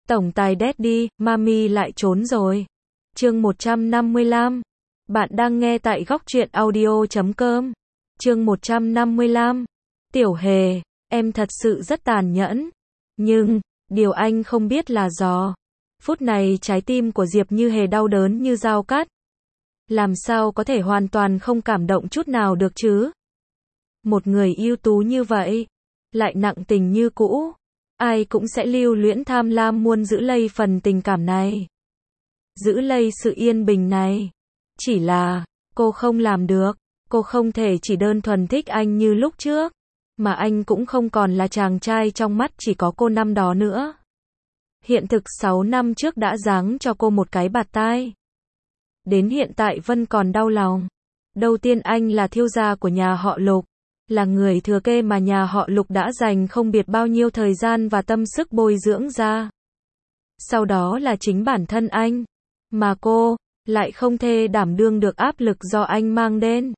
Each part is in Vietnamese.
Tổng tài Daddy, Mami lại trốn rồi. Chương 155. Bạn đang nghe tại góc truyện audio.com. Chương 155. Tiểu Hề, em thật sự rất tàn nhẫn. Nhưng, điều anh không biết là phút này trái tim của Diệp Như Hề đau đớn như dao cắt. Làm sao có thể hoàn toàn không cảm động chút nào được chứ? Một người ưu tú như vậy, lại nặng tình như cũ. Ai cũng sẽ lưu luyến tham lam muốn giữ lây phần tình cảm này. Giữ lây sự yên bình này. Chỉ là, cô không làm được. Cô không thể chỉ đơn thuần thích anh như lúc trước. Mà anh cũng không còn là chàng trai trong mắt chỉ có cô năm đó nữa. Hiện thực 6 năm trước đã giáng cho cô một cái bạt tai. Đến hiện tại vẫn còn đau lòng. Đầu tiên anh là thiếu gia của nhà họ Lục. Là người thừa kế mà nhà họ Lục đã dành không biết bao nhiêu thời gian và tâm sức bồi dưỡng ra. Sau đó là chính bản thân anh. Mà cô, lại không thể đảm đương được áp lực do anh mang đến.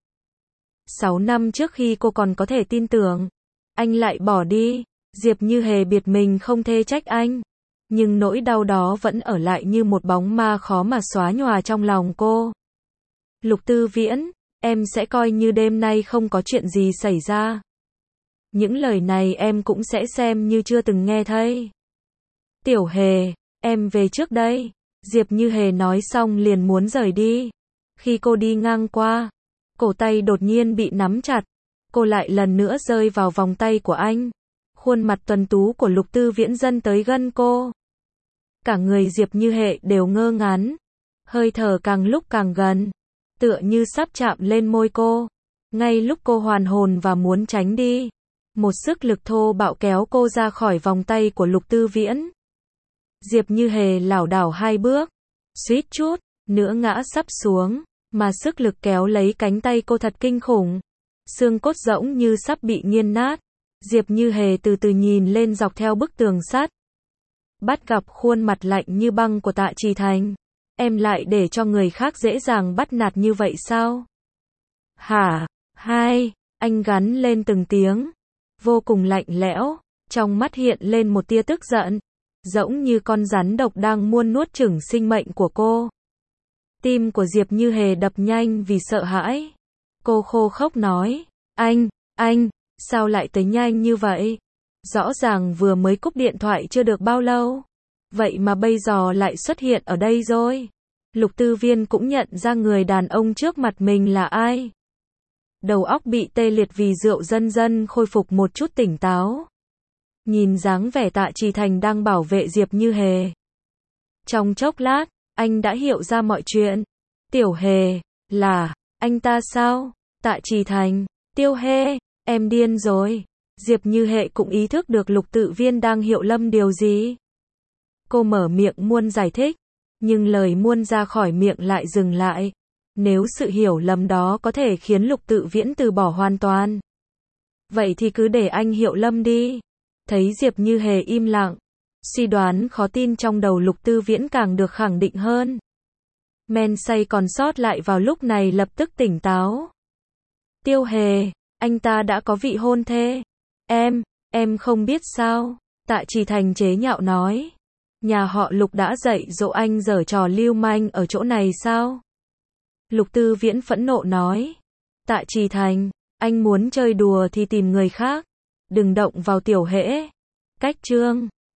6 năm trước khi cô còn có thể tin tưởng, anh lại bỏ đi. Diệp Như Hề biết mình không thể trách anh. Nhưng nỗi đau đó vẫn ở lại như một bóng ma khó mà xóa nhòa trong lòng cô. Lục Tư Viễn, em sẽ coi như đêm nay không có chuyện gì xảy ra. Những lời này em cũng sẽ xem như chưa từng nghe thấy. Tiểu Hề, em về trước đây. Diệp Như Hề nói xong liền muốn rời đi. Khi cô đi ngang qua, cổ tay đột nhiên bị nắm chặt. Cô lại lần nữa rơi vào vòng tay của anh. Khuôn mặt tuấn tú của Lục Tư Viễn dâng tới gần cô. Cả người Diệp Như Hề đều ngơ ngán. Hơi thở càng lúc càng gần. Tựa như sắp chạm lên môi cô. Ngay lúc cô hoàn hồn và muốn tránh đi, một sức lực thô bạo kéo cô ra khỏi vòng tay của Lục Tư Viễn. Diệp Như Hề lảo đảo 2 bước, suýt chút nữa ngã sắp xuống, mà sức lực kéo lấy cánh tay cô thật kinh khủng. Xương cốt rỗng như sắp bị nghiền nát. Diệp Như Hề từ từ nhìn lên dọc theo bức tường sắt. Bắt gặp khuôn mặt lạnh như băng của Tạ Trì Thành. Em lại để cho người khác dễ dàng bắt nạt như vậy sao? Hả? Hai, anh gắn lên từng tiếng. Vô cùng lạnh lẽo, trong mắt hiện lên một tia tức giận. Giống như con rắn độc đang muốn nuốt chửng sinh mệnh của cô. Tim của Diệp Như Hề đập nhanh vì sợ hãi. Cô khô khốc nói, anh, sao lại tới nhanh như vậy? Rõ ràng vừa mới cúp điện thoại chưa được bao lâu. Vậy mà bây giờ lại xuất hiện ở đây rồi. Lục Tư Viên cũng nhận ra người đàn ông trước mặt mình là ai. Đầu óc bị tê liệt vì rượu dần dần khôi phục một chút tỉnh táo. Nhìn dáng vẻ Tạ Trì Thành đang bảo vệ Diệp Như Hề. Trong chốc lát, anh đã hiểu ra mọi chuyện. Tiểu Hề, là anh ta sao? Tạ Trì Thành, Tiêu Hề, em điên rồi. Diệp Như Hề cũng ý thức được Lục Tự Viên đang hiểu lầm điều gì. Cô mở miệng muốn giải thích, nhưng lời muốn ra khỏi miệng lại dừng lại. Nếu sự hiểu lầm đó có thể khiến Lục Tự Viễn từ bỏ hoàn toàn, vậy thì cứ để anh hiểu lầm đi. Thấy Diệp Như Hề im lặng, suy đoán khó tin trong đầu Lục Tư Viễn càng được khẳng định hơn. Men say còn sót lại vào lúc này lập tức tỉnh táo. Tiêu Hề, anh ta đã có vị hôn thê. Em không biết sao? Tạ Trì Thành chế nhạo nói. Nhà họ Lục đã dạy dỗ anh giở trò lưu manh ở chỗ này sao? Lục Tư Viễn phẫn nộ nói. Tạ Trì Thành, anh muốn chơi đùa thì tìm người khác. Đừng động vào Tiểu Hễ. Cách chương